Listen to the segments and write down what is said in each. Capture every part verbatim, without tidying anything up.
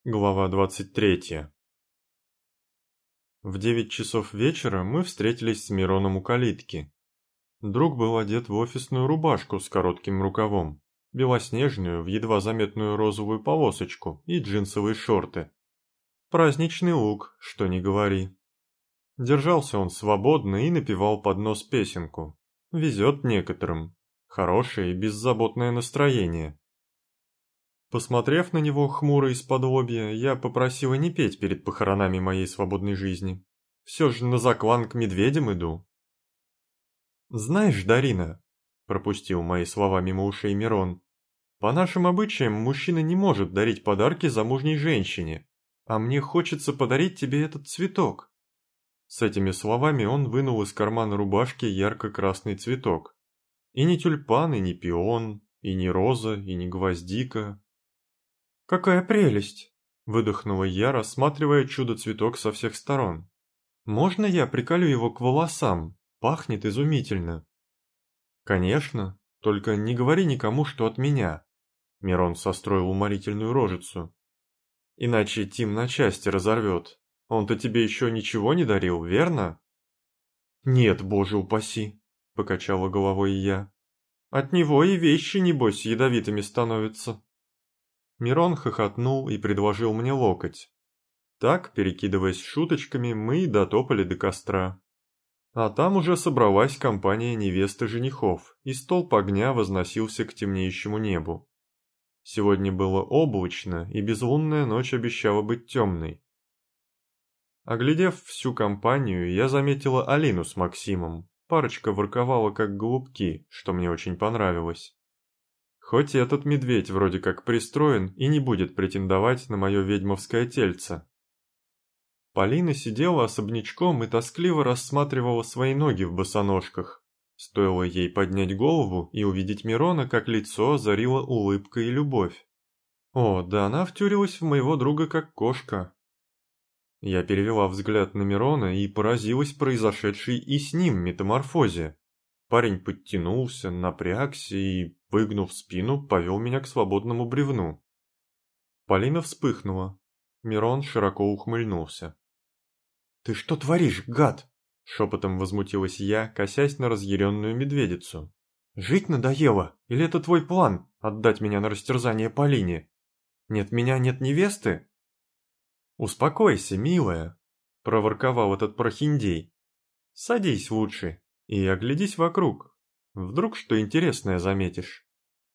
Глава двадцать третья. В девять часов вечера мы встретились с Мироном у калитки. Друг был одет в офисную рубашку с коротким рукавом, белоснежную в едва заметную розовую полосочку и джинсовые шорты. Праздничный лук, что ни говори. Держался он свободно и напевал под нос песенку. Везет некоторым. Хорошее и беззаботное настроение. Посмотрев на него хмуро из-под лобья, я попросила не петь перед похоронами моей свободной жизни. Все же на заклан к медведям иду. «Знаешь, Дарина», — пропустил мои слова мимо ушей Мирон, «по нашим обычаям мужчина не может дарить подарки замужней женщине, а мне хочется подарить тебе этот цветок». С этими словами он вынул из кармана рубашки ярко-красный цветок. И не тюльпан, и не пион, и не роза, и не гвоздика. «Какая прелесть!» – выдохнула я, рассматривая чудо-цветок со всех сторон. «Можно я приколю его к волосам? Пахнет изумительно». «Конечно, только не говори никому, что от меня», – Мирон состроил уморительную рожицу. «Иначе Тим на части разорвет. Он-то тебе еще ничего не дарил, верно?» «Нет, боже упаси», – покачала головой я. «От него и вещи, небось, ядовитыми становятся». Мирон хохотнул и предложил мне локоть. Так, перекидываясь шуточками, мы и дотопали до костра. А там уже собралась компания невест и женихов, и столб огня возносился к темнеющему небу. Сегодня было облачно, и безлунная ночь обещала быть темной. Оглядев всю компанию, я заметила Алину с Максимом. Парочка ворковала как голубки, что мне очень понравилось. Хоть этот медведь вроде как пристроен и не будет претендовать на мое ведьмовское тельце. Полина сидела особнячком и тоскливо рассматривала свои ноги в босоножках. Стоило ей поднять голову и увидеть Мирона, как лицо озарила улыбка и любовь. О, да она втюрилась в моего друга как кошка. Я перевела взгляд на Мирона и поразилась произошедшей и с ним метаморфозе. Парень подтянулся, напрягся и, выгнув спину, повел меня к свободному бревну. Полина вспыхнула. Мирон широко ухмыльнулся. «Ты что творишь, гад?» — шепотом возмутилась я, косясь на разъяренную медведицу. «Жить надоело? Или это твой план — отдать меня на растерзание Полине? Нет меня, нет невесты?» «Успокойся, милая», — проворковал этот прохиндей. «Садись лучше и оглядись вокруг. Вдруг что интересное заметишь».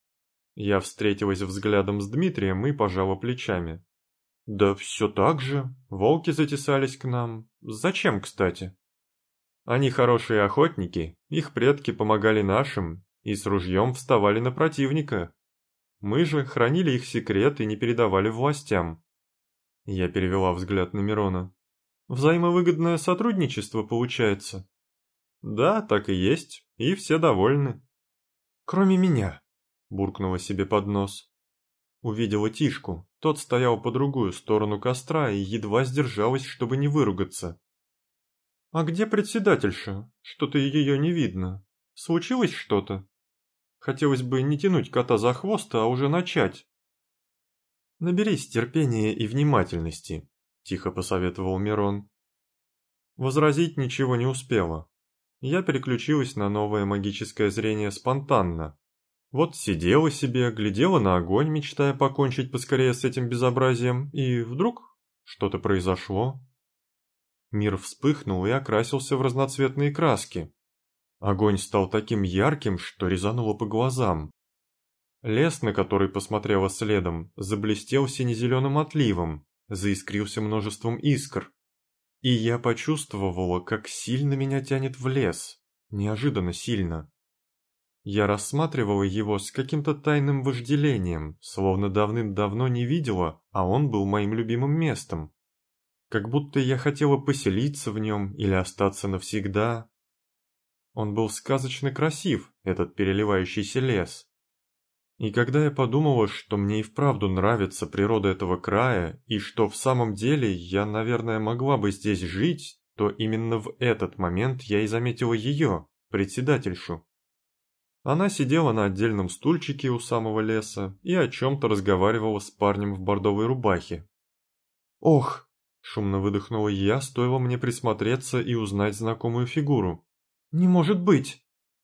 Я встретилась взглядом с Дмитрием и пожала плечами. «Да все так же. Волки затесались к нам. Зачем, кстати?» «Они хорошие охотники, их предки помогали нашим и с ружьем вставали на противника. Мы же хранили их секрет и не передавали властям». Я перевела взгляд на Мирона. «Взаимовыгодное сотрудничество получается?» «Да, так и есть, и все довольны». «Кроме меня», — буркнула себе под нос. Увидела Тишку, тот стоял по другую сторону костра и едва сдержалась, чтобы не выругаться. «А где председательша? Что-то ее не видно. Случилось что-то? Хотелось бы не тянуть кота за хвост, а уже начать». «Наберись терпения и внимательности», — тихо посоветовал Мирон. Возразить ничего не успела. Я переключилась на новое магическое зрение спонтанно. Вот сидела себе, глядела на огонь, мечтая покончить поскорее с этим безобразием, и вдруг что-то произошло. Мир вспыхнул и окрасился в разноцветные краски. Огонь стал таким ярким, что резануло по глазам. Лес, на который посмотрела следом, заблестел сине-зеленым отливом, заискрился множеством искр. И я почувствовала, как сильно меня тянет в лес, неожиданно сильно. Я рассматривала его с каким-то тайным вожделением, словно давным-давно не видела, а он был моим любимым местом. Как будто я хотела поселиться в нем или остаться навсегда. Он был сказочно красив, этот переливающийся лес. И когда я подумала, что мне и вправду нравится природа этого края, и что в самом деле я, наверное, могла бы здесь жить, то именно в этот момент я и заметила ее, председательшу. Она сидела на отдельном стульчике у самого леса и о чем-то разговаривала с парнем в бордовой рубахе. Ох! Шумно выдохнула я, стоило мне присмотреться и узнать знакомую фигуру. Не может быть!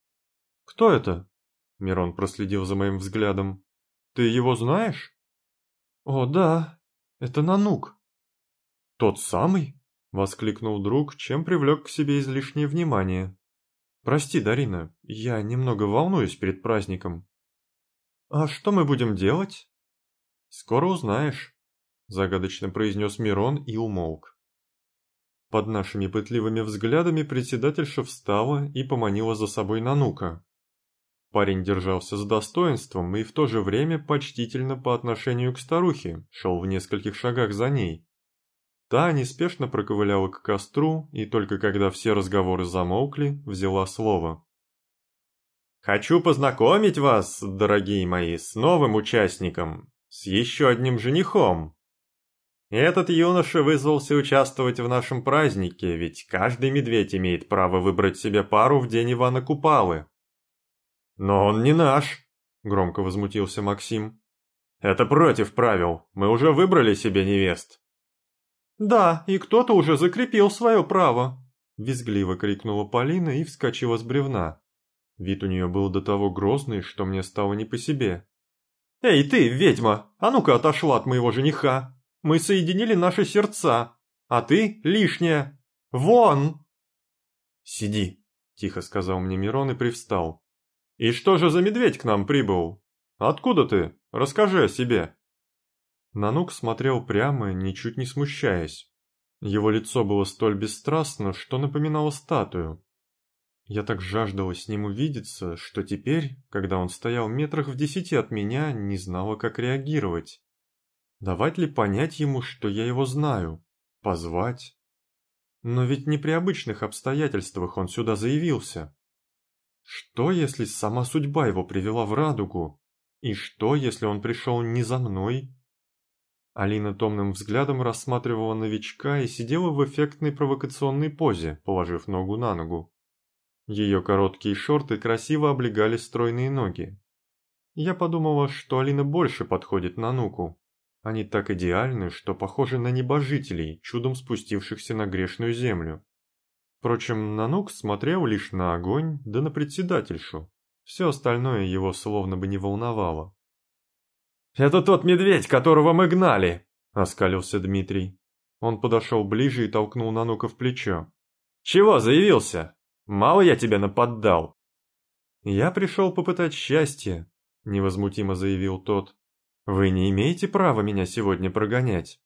Кто это? Мирон проследил за моим взглядом. Ты его знаешь? О, да, это Нанук. Тот самый? Воскликнул друг, чем привлек к себе излишнее внимание. Прости, Дарина, я немного волнуюсь перед праздником. А что мы будем делать? Скоро узнаешь, загадочно произнес Мирон и умолк. Под нашими пытливыми взглядами председательша встала и поманила за собой Нанука. Парень держался с достоинством и в то же время почтительно по отношению к старухе, шел в нескольких шагах за ней. Та неспешно проковыляла к костру, и только когда все разговоры замолкли, взяла слово. «Хочу познакомить вас, дорогие мои, с новым участником, с еще одним женихом. Этот юноша вызвался участвовать в нашем празднике, ведь каждый медведь имеет право выбрать себе пару в день Ивана Купалы». «Но он не наш», — громко возмутился Максим. «Это против правил, мы уже выбрали себе невест». «Да, и кто-то уже закрепил свое право!» Визгливо крикнула Полина и вскочила с бревна. Вид у нее был до того грозный, что мне стало не по себе. «Эй ты, ведьма, а ну-ка отошла от моего жениха! Мы соединили наши сердца, а ты лишняя! Вон!» «Сиди!» – тихо сказал мне Мирон и привстал. «И что же за медведь к нам прибыл? Откуда ты? Расскажи о себе!» Нанук смотрел прямо, ничуть не смущаясь. Его лицо было столь бесстрастно, что напоминало статую. Я так жаждала с ним увидеться, что теперь, когда он стоял метрах в десяти от меня, не знала, как реагировать. Давать ли понять ему, что я его знаю? Позвать? Но ведь не при обычных обстоятельствах он сюда заявился. Что, если сама судьба его привела в радугу? И что, если он пришел не за мной? Алина томным взглядом рассматривала новичка и сидела в эффектной провокационной позе, положив ногу на ногу. Ее короткие шорты красиво облегали стройные ноги. Я подумала, что Алина больше подходит Нануку. Они так идеальны, что похожи на небожителей, чудом спустившихся на грешную землю. Впрочем, Нанук смотрел лишь на огонь, да на председательшу. Все остальное его словно бы не волновало. «Это тот медведь, которого мы гнали!» – оскалился Дмитрий. Он подошел ближе и толкнул Нанука в плечо. «Чего заявился? Мало я тебя наподдал!» «Я пришел попытать счастье», – невозмутимо заявил тот. «Вы не имеете права меня сегодня прогонять».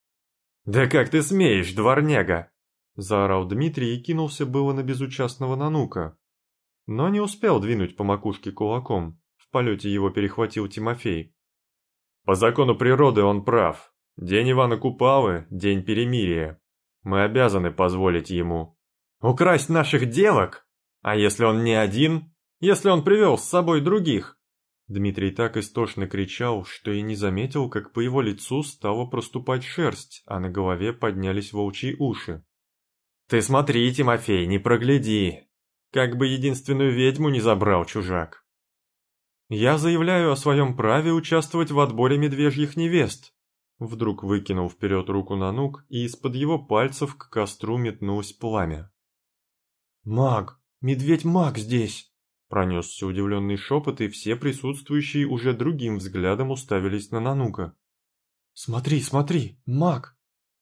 «Да как ты смеешь, дворняга!» – заорал Дмитрий и кинулся было на безучастного Нанука. Но не успел двинуть по макушке кулаком, в полете его перехватил Тимофей. «По закону природы он прав. День Ивана Купалы – день перемирия. Мы обязаны позволить ему». «Украсть наших девок? А если он не один? Если он привел с собой других?» Дмитрий так истошно кричал, что и не заметил, как по его лицу стала проступать шерсть, а на голове поднялись волчьи уши. «Ты смотри, Тимофей, не прогляди. Как бы единственную ведьму не забрал чужак». «Я заявляю о своем праве участвовать в отборе медвежьих невест», вдруг выкинул вперед руку Нанук, и из-под его пальцев к костру метнулось пламя. «Маг! Медведь-маг здесь!» Пронесся удивленный шепот, и все присутствующие уже другим взглядом уставились на Нанука. «Смотри, смотри, маг!»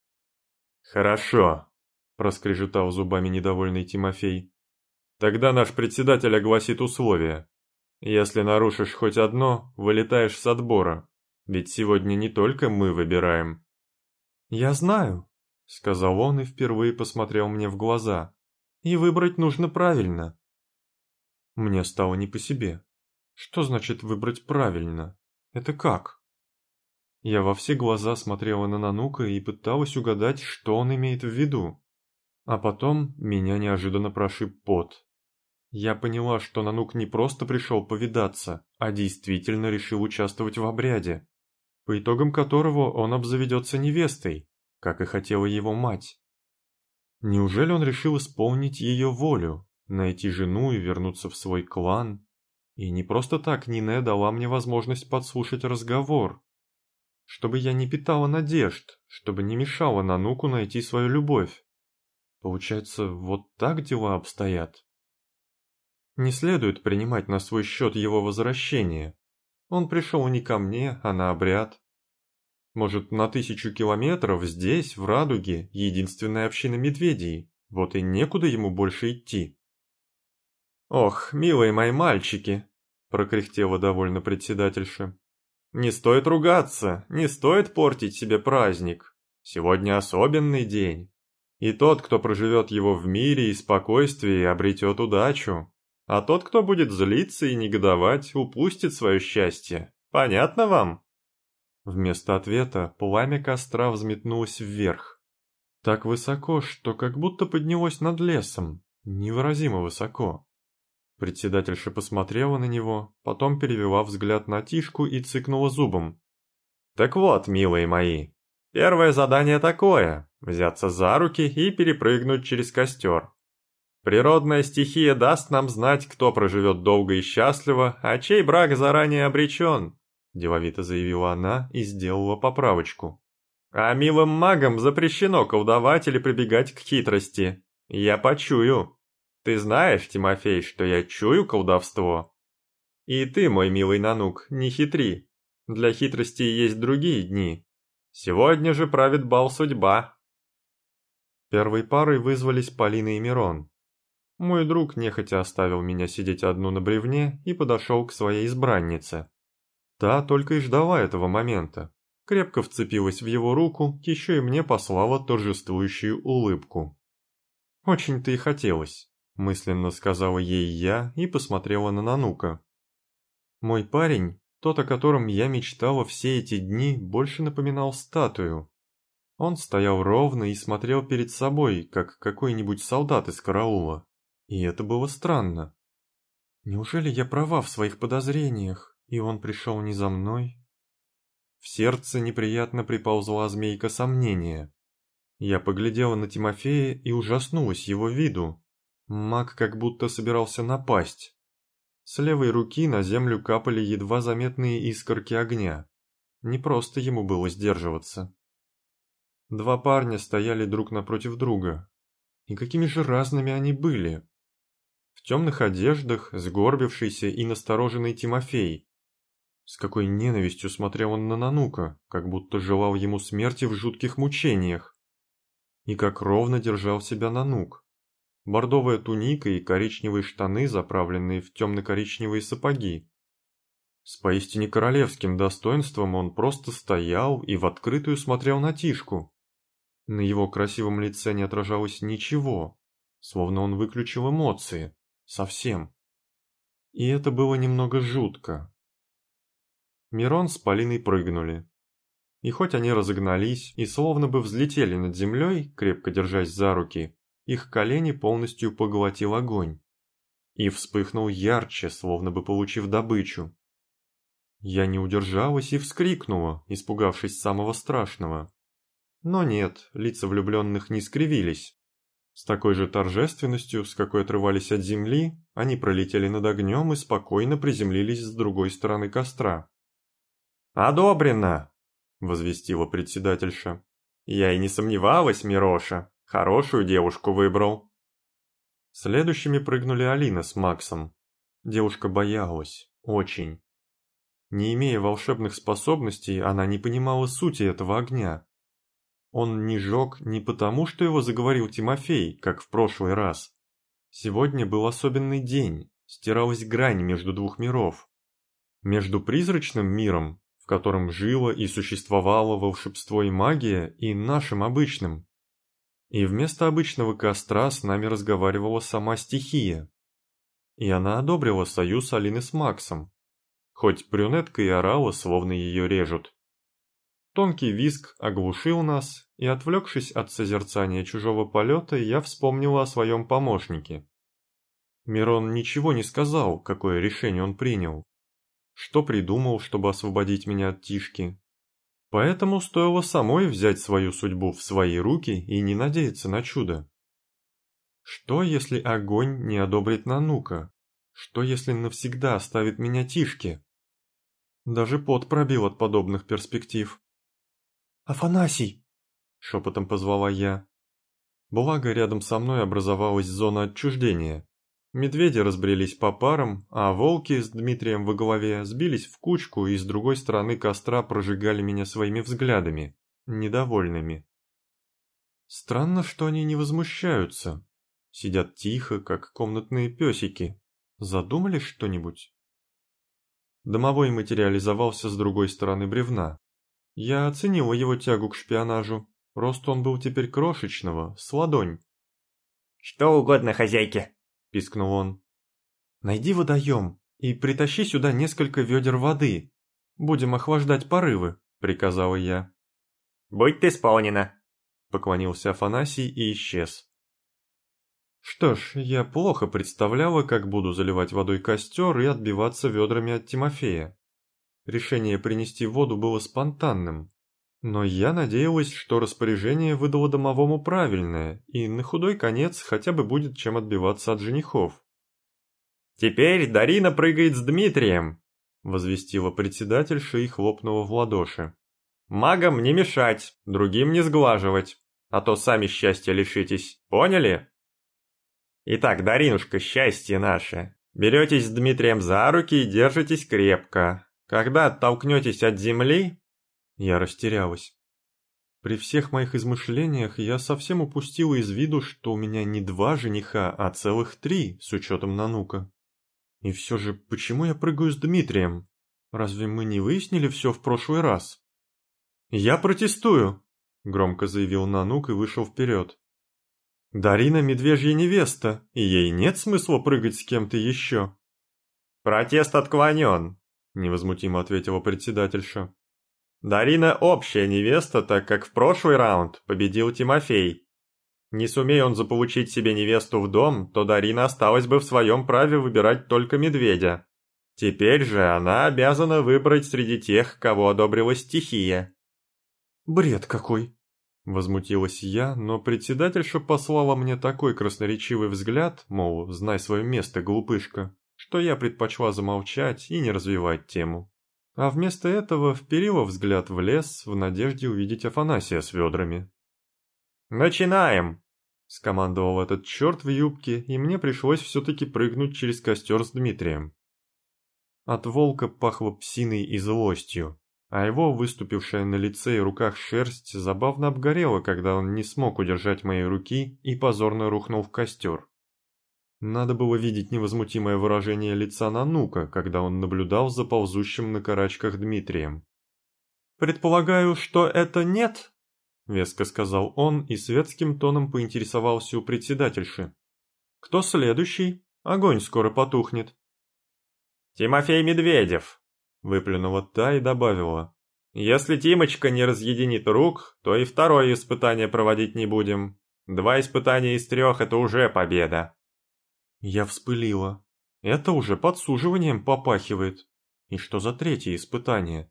«Хорошо», – проскрежетал зубами недовольный Тимофей. «Тогда наш председатель огласит условия. Если нарушишь хоть одно, вылетаешь с отбора, ведь сегодня не только мы выбираем». «Я знаю», — сказал он и впервые посмотрел мне в глаза. «И выбрать нужно правильно». Мне стало не по себе. Что значит выбрать правильно? Это как? Я во все глаза смотрела на Нанука и пыталась угадать, что он имеет в виду. А потом меня неожиданно прошиб пот. Я поняла, что Нанук не просто пришел повидаться, а действительно решил участвовать в обряде, по итогам которого он обзаведется невестой, как и хотела его мать. Неужели он решил исполнить ее волю, найти жену и вернуться в свой клан? И не просто так Нине дала мне возможность подслушать разговор. чтобы я не питала надежд, чтобы не мешала Нануку найти свою любовь. Получается, вот так дела обстоят. Не следует принимать на свой счет его возвращение. Он пришел не ко мне, а на обряд. Может, на тысячу километров здесь, в Радуге, единственная община медведей, вот и некуда ему больше идти. «Ох, милые мои мальчики!» – прокряхтела довольно председательша. «Не стоит ругаться, не стоит портить себе праздник. Сегодня особенный день. И тот, кто проживет его в мире и спокойствии, обретет удачу. А тот, кто будет злиться и негодовать, упустит свое счастье. Понятно вам?» Вместо ответа пламя костра взметнулось вверх. Так высоко, что как будто поднялось над лесом, невыразимо высоко. Председательша посмотрела на него, потом перевела взгляд на Тишку и цыкнула зубом. «Так вот, милые мои, первое задание такое – взяться за руки и перепрыгнуть через костер. Природная стихия даст нам знать, кто проживет долго и счастливо, а чей брак заранее обречен», – деловито заявила она и сделала поправочку. «А милым магам запрещено колдовать или прибегать к хитрости. Я почую. Ты знаешь, Тимофей, что я чую колдовство? И ты, мой милый Нанук, не хитри. Для хитрости есть другие дни. Сегодня же правит бал судьба». Первой парой вызвались Полина и Мирон. Мой друг нехотя оставил меня сидеть одну на бревне и подошел к своей избраннице. Та только и ждала этого момента. Крепко вцепилась в его руку, еще и мне послала торжествующую улыбку. «Очень-то и хотелось», – мысленно сказала ей я и посмотрела на Нанука. Мой парень, тот, о котором я мечтала все эти дни, больше напоминал статую. Он стоял ровно и смотрел перед собой, как какой-нибудь солдат из караула. И это было странно. Неужели я права в своих подозрениях, и он пришел не за мной? В сердце неприятно приползла змейка сомнения. Я поглядела на Тимофея и ужаснулась его виду. Маг как будто собирался напасть. С левой руки на землю капали едва заметные искорки огня. Не просто ему было сдерживаться. Два парня стояли друг напротив друга. И какими же разными они были. В темных одеждах сгорбившийся и настороженный Тимофей. С какой ненавистью смотрел он на Нанука, как будто желал ему смерти в жутких мучениях. И как ровно держал себя Нанук. Бордовая туника и коричневые штаны, заправленные в темно-коричневые сапоги. С поистине королевским достоинством он просто стоял и в открытую смотрел на Тишку. На его красивом лице не отражалось ничего, словно он выключил эмоции. Совсем. И это было немного жутко. Мирон с Полиной прыгнули. И хоть они разогнались и словно бы взлетели над землей, крепко держась за руки, их колени полностью поглотил огонь. И вспыхнул ярче, словно бы получив добычу. Я не удержалась и вскрикнула, испугавшись самого страшного. Но нет, лица влюбленных не скривились. С такой же торжественностью, с какой отрывались от земли, они пролетели над огнем и спокойно приземлились с другой стороны костра. «Одобрено!» – возвестила председательша. «Я и не сомневалась, Мироша. Хорошую девушку выбрал». Следующими прыгнули Алина с Максом. Девушка боялась. Очень. Не имея волшебных способностей, она не понимала сути этого огня. Он не жег не потому, что его заговорил Тимофей, как в прошлый раз. Сегодня был особенный день, стиралась грань между двух миров. Между призрачным миром, в котором жило и существовало волшебство и магия, и нашим обычным. И вместо обычного костра с нами разговаривала сама стихия. И она одобрила союз Алины с Максом. Хоть брюнетка и орала, словно ее режут. Тонкий визг оглушил нас, и, отвлекшись от созерцания чужого полета, я вспомнила о своем помощнике. Мирон ничего не сказал, какое решение он принял. Что придумал, чтобы освободить меня от Тишки. Поэтому стоило самой взять свою судьбу в свои руки и не надеяться на чудо. Что, если огонь не одобрит Нанука? Что, если навсегда оставит меня Тишке? Даже пот пробил от подобных перспектив. «Афанасий!» – шепотом позвала я. Благо, рядом со мной образовалась зона отчуждения. Медведи разбрелись по парам, а волки с Дмитрием во главе сбились в кучку и с другой стороны костра прожигали меня своими взглядами, недовольными. Странно, что они не возмущаются. Сидят тихо, как комнатные песики. Задумали что-нибудь? Домовой материализовался с другой стороны бревна. Я оценила его тягу к шпионажу. Рост он был теперь крошечного, с ладонь. «Что угодно хозяйке», — пискнул он. «Найди водоем и притащи сюда несколько ведер воды. Будем охлаждать порывы», — приказала я. «Будь ты исполнена», — поклонился Афанасий и исчез. Что ж, я плохо представляла, как буду заливать водой костер и отбиваться ведрами от Тимофея. Решение принести воду было спонтанным. Но я надеялась, что распоряжение выдало домовому правильное, и на худой конец хотя бы будет чем отбиваться от женихов. «Теперь Дарина прыгает с Дмитрием», — возвестила председательша и хлопнула в ладоши. «Магам не мешать, другим не сглаживать, а то сами счастья лишитесь, поняли? Итак, Даринушка, счастье наше, беретесь с Дмитрием за руки и держитесь крепко. Когда оттолкнетесь от земли...» Я растерялась. При всех моих измышлениях я совсем упустила из виду, что у меня не два жениха, а целых три, с учетом Нанука. И все же, почему я прыгаю с Дмитрием? Разве мы не выяснили все в прошлый раз? «Я протестую!» — громко заявил Нанук и вышел вперед. «Дарина медвежья невеста, и ей нет смысла прыгать с кем-то еще». «Протест отклонен», — невозмутимо ответила председательша. «Дарина общая невеста, так как в прошлый раунд победил Тимофей. Не сумей он заполучить себе невесту в дом, то Дарина осталась бы в своем праве выбирать только медведя. Теперь же она обязана выбрать среди тех, кого одобрила стихия». «Бред какой!» — возмутилась я, но председательша послала мне такой красноречивый взгляд, мол, знай свое место, глупышка, что я предпочла замолчать и не развивать тему. А вместо этого вперила взгляд в лес в надежде увидеть Афанасия с ведрами. «Начинаем!» — скомандовал этот черт в юбке, и мне пришлось все-таки прыгнуть через костер с Дмитрием. От волка пахло псиной и злостью, а его выступившая на лице и руках шерсть забавно обгорела, когда он не смог удержать мои руки и позорно рухнул в костер. Надо было видеть невозмутимое выражение лица Нанука, когда он наблюдал за ползущим на карачках Дмитрием. «Предполагаю, что это нет?» — веско сказал он и светским тоном поинтересовался у председательши. «Кто следующий? Огонь скоро потухнет». «Тимофей Медведев», — выплюнула та и добавила. «Если Тимочка не разъединит рук, то и второе испытание проводить не будем. Два испытания из трех — это уже победа». Я вспылила. Это уже подсуживанием попахивает. И что за третье испытание?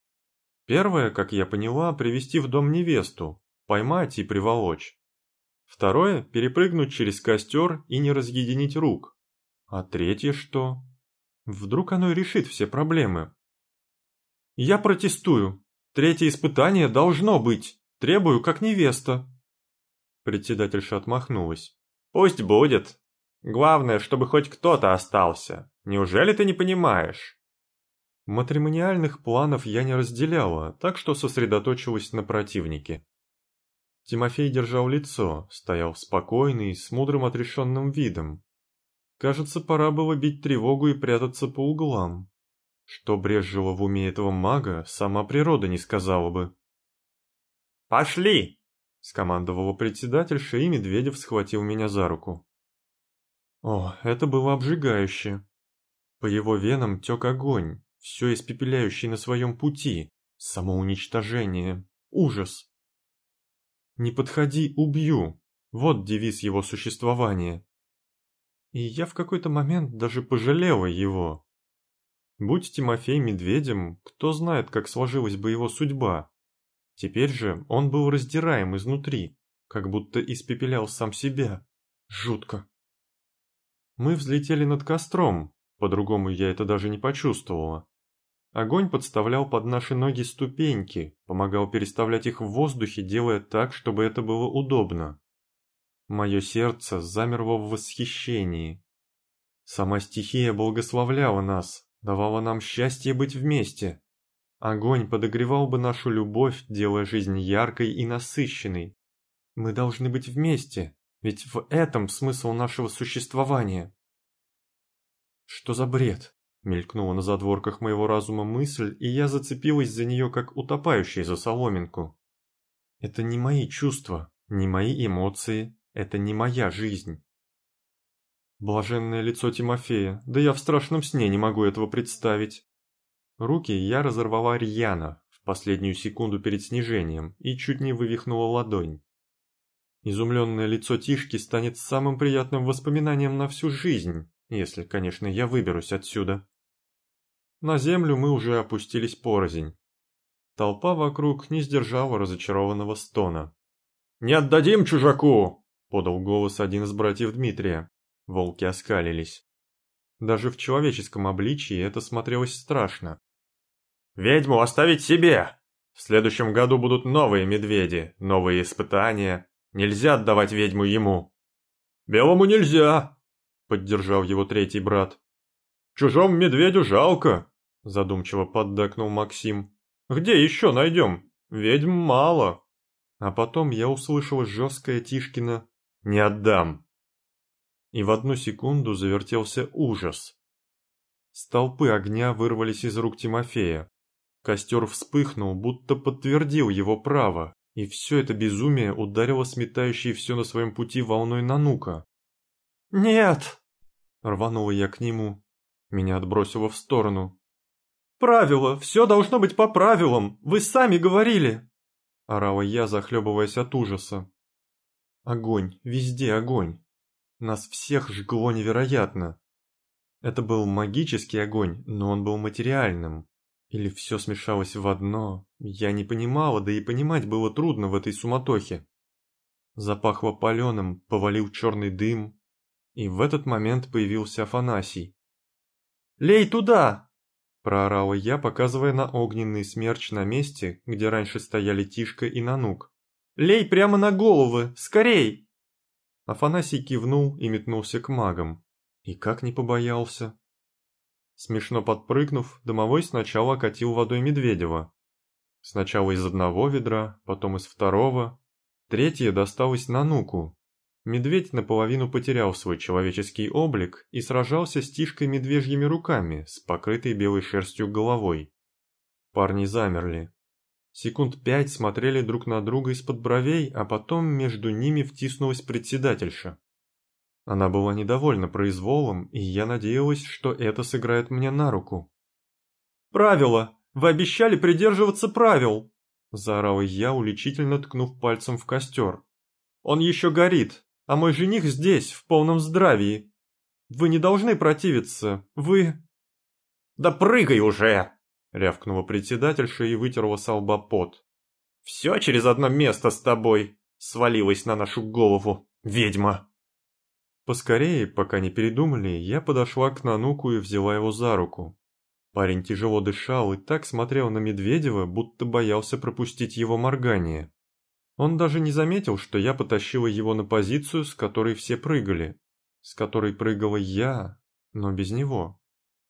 Первое, как я поняла, привести в дом невесту, поймать и приволочь. Второе, перепрыгнуть через костер и не разъединить рук. А третье что? Вдруг оно и решит все проблемы. Я протестую. Третье испытание должно быть. Требую, как невеста. Председательша отмахнулась. «Пусть будет. Главное, чтобы хоть кто-то остался. Неужели ты не понимаешь?» Матримониальных планов я не разделяла, так что сосредоточилась на противнике. Тимофей держал лицо, стоял спокойный, с мудрым отрешенным видом. Кажется, пора было бить тревогу и прятаться по углам. Что брезжило в уме этого мага, сама природа не сказала бы. «Пошли!» — скомандовала председательша, и Медведев схватил меня за руку. О, это было обжигающе. По его венам тек огонь, все испепеляющий на своем пути, самоуничтожение, ужас. «Не подходи, убью!» — вот девиз его существования. И я в какой-то момент даже пожалела его. Будь Тимофей медведем, кто знает, как сложилась бы его судьба. Теперь же он был раздираем изнутри, как будто испепелял сам себя. Жутко. Мы взлетели над костром, по-другому я это даже не почувствовала. Огонь подставлял под наши ноги ступеньки, помогал переставлять их в воздухе, делая так, чтобы это было удобно. Мое сердце замерло в восхищении. Сама стихия благословляла нас, давала нам счастье быть вместе. Огонь подогревал бы нашу любовь, делая жизнь яркой и насыщенной. Мы должны быть вместе, ведь в этом смысл нашего существования. Что за бред? Мелькнула на задворках моего разума мысль, и я зацепилась за нее, как утопающий за соломинку. Это не мои чувства, не мои эмоции, это не моя жизнь. Блаженное лицо Тимофея, да я в страшном сне не могу этого представить. Руки я разорвала рьяно, в последнюю секунду перед снижением, и чуть не вывихнула ладонь. Изумленное лицо Тишки станет самым приятным воспоминанием на всю жизнь, если, конечно, я выберусь отсюда. На землю мы уже опустились порознь. Толпа вокруг не сдержала разочарованного стона. «Не отдадим чужаку!» — подал голос один из братьев Дмитрия. Волки оскалились. Даже в человеческом обличии это смотрелось страшно. «Ведьму оставить себе! В следующем году будут новые медведи, новые испытания. Нельзя отдавать ведьму ему!» «Белому нельзя!» — поддержал его третий брат. «Чужому медведю жалко!» — задумчиво поддакнул Максим. «Где еще найдем? Ведьм мало!» А потом я услышал жесткое Тишкино «Не отдам!» И в одну секунду завертелся ужас. Столпы огня вырвались из рук Тимофея. Костер вспыхнул, будто подтвердил его право, и все это безумие ударило сметающей все на своем пути волной Нанука. «Нет!» — рванула я к нему. Меня отбросило в сторону. «Правило! Все должно быть по правилам! Вы сами говорили!» — орала я, захлебываясь от ужаса. Огонь, везде огонь. Нас всех жгло невероятно. Это был магический огонь, но он был материальным. Или все смешалось в одно, я не понимала, да и понимать было трудно в этой суматохе. Запахло паленым, повалил черный дым, и в этот момент появился Афанасий. «Лей туда!» – проорала я, показывая на огненный смерч на месте, где раньше стояли Тишка и Нанук. «Лей прямо на головы! Скорей!» Афанасий кивнул и метнулся к магам. И как не побоялся. Смешно подпрыгнув, домовой сначала окатил водой Медведева. Сначала из одного ведра, потом из второго. Третье досталось Нануку. Медведь наполовину потерял свой человеческий облик и сражался с Тишкой медвежьими руками, с покрытой белой шерстью головой. Парни замерли. Секунд пять смотрели друг на друга из-под бровей, а потом между ними втиснулась председательша. Она была недовольна произволом, и я надеялась, что это сыграет мне на руку. «Правила! Вы обещали придерживаться правил!» – заорала я, уличительно ткнув пальцем в костер. «Он еще горит, а мой жених здесь, в полном здравии. Вы не должны противиться, вы...» «Да прыгай уже!» — рявкнула председательша и вытерла со лба пот. «Все через одно место с тобой свалилось на нашу голову, ведьма!» Поскорее, пока не передумали, я подошла к Нануку и взяла его за руку. Парень тяжело дышал и так смотрел на Медведева, будто боялся пропустить его моргание. Он даже не заметил, что я потащила его на позицию, с которой все прыгали, с которой прыгала я, но без него.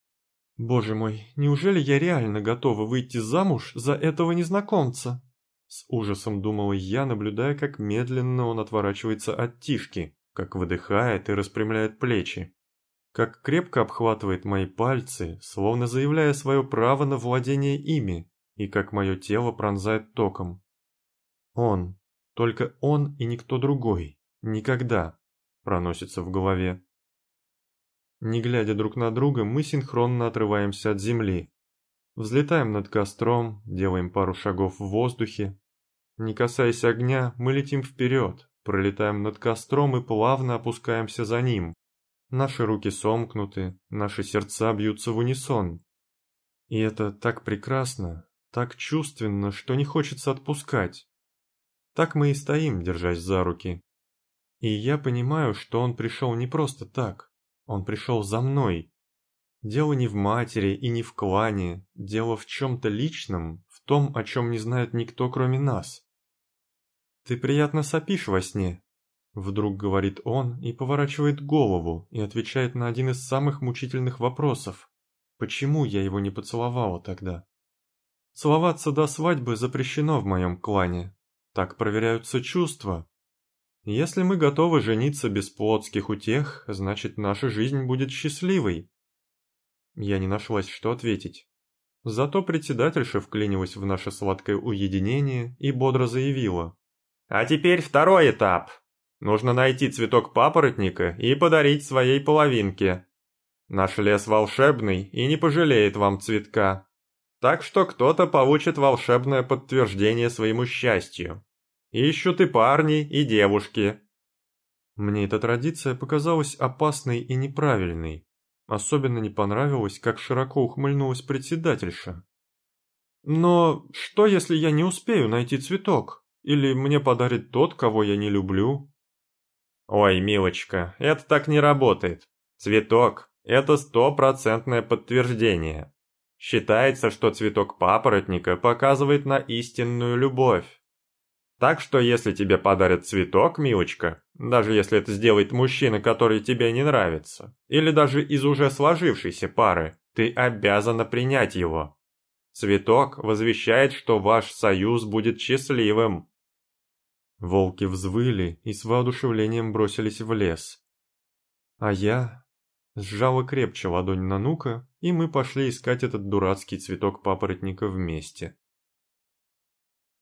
Боже мой, неужели я реально готова выйти замуж за этого незнакомца? С ужасом думала я, наблюдая, как медленно он отворачивается от Тишки, как выдыхает и распрямляет плечи, как крепко обхватывает мои пальцы, словно заявляя свое право на владение ими, и как мое тело пронзает током. Он, только он и никто другой, никогда, проносится в голове. Не глядя друг на друга, мы синхронно отрываемся от земли. Взлетаем над костром, делаем пару шагов в воздухе. Не касаясь огня, мы летим вперед, пролетаем над костром и плавно опускаемся за ним. Наши руки сомкнуты, наши сердца бьются в унисон. И это так прекрасно, так чувственно, что не хочется отпускать. Так мы и стоим, держась за руки. И я понимаю, что он пришел не просто так. Он пришел за мной. Дело не в матери и не в клане, дело в чем-то личном, в том, о чем не знает никто, кроме нас. «Ты приятно сопишь во сне», — вдруг говорит он и поворачивает голову и отвечает на один из самых мучительных вопросов. Почему я его не поцеловала тогда? Целоваться до свадьбы запрещено в моем клане. Так проверяются чувства. Если мы готовы жениться без плотских утех, значит, наша жизнь будет счастливой. Я не нашлась, что ответить. Зато председательша вклинилась в наше сладкое уединение и бодро заявила. А теперь второй этап. Нужно найти цветок папоротника и подарить своей половинке. Наш лес волшебный и не пожалеет вам цветка. Так что кто-то получит волшебное подтверждение своему счастью. Ищут и парни, и девушки. Мне эта традиция показалась опасной и неправильной. Особенно не понравилось, как широко ухмыльнулась председательша. «Но что, если я не успею найти цветок? Или мне подарит тот, кого я не люблю?» «Ой, милочка, это так не работает. Цветок – это стопроцентное подтверждение. Считается, что цветок папоротника показывает на истинную любовь. Так что если тебе подарят цветок, милочка, даже если это сделает мужчина, который тебе не нравится, или даже из уже сложившейся пары, ты обязана принять его. Цветок возвещает, что ваш союз будет счастливым». Волки взвыли и с воодушевлением бросились в лес. А я сжала крепче ладонь Нанука, и мы пошли искать этот дурацкий цветок папоротника вместе.